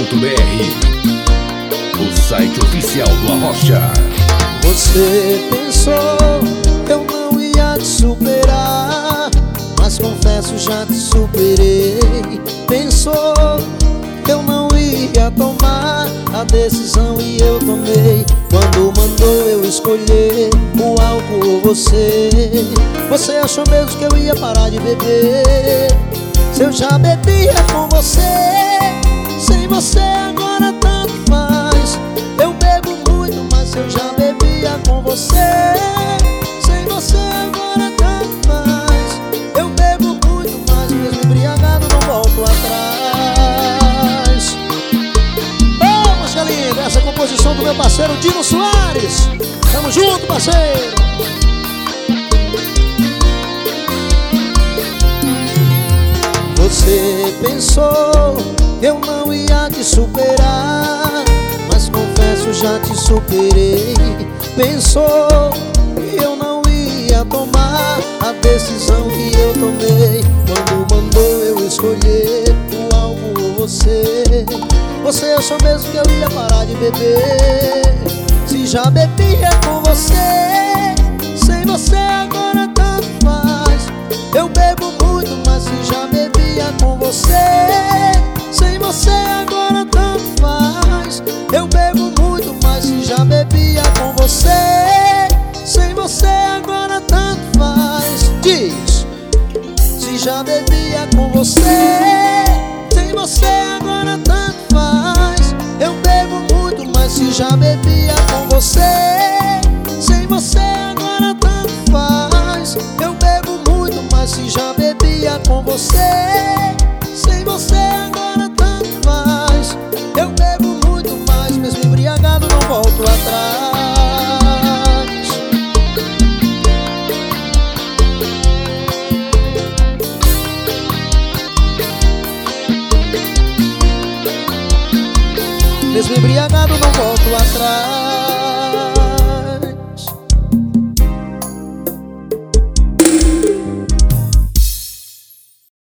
o site oficial do Arrocha. Você pensou que eu não ia te superar, mas confesso, já te superei. Pensou que eu não ia tomar a decisão e eu tomei. Quando mandou eu escolher o álcool ou você. Você achou mesmo que eu ia parar de beber? Se eu já bebia com você, sem você agora tanto faz. Eu bebo muito, mas eu já bebia com você. Sem você agora tanto faz. Eu bebo muito, mas mesmo embriagado não volto atrás. Oh, música linda, essa é a composição do meu parceiro Dino Soares. Tamo junto, parceiro. Você pensou que eu não ia te superar, mas confesso, já te superei. Pensou que eu não ia tomar a decisão que eu tomei. Quando mandou eu escolher o álcool ou você. Você achou mesmo que eu ia parar de beber? Se já bebia com você, sem você agora tanto faz. Eu bebo muito, mas se já bebia com você. Sem você agora tanto faz. Eu bebo muito, mas se já bebia com você. Sem você agora tanto faz. Diz: se já bebia com você. Sem você agora tanto faz. Eu bebo muito, mas se já bebia com você. Sem você agora tanto faz. Eu bebo muito, mas se já bebia com você. Sem você agora tanto faz. Eu bebo muito, mas mesmo embriagado não volto atrás. Mesmo embriagado não volto atrás.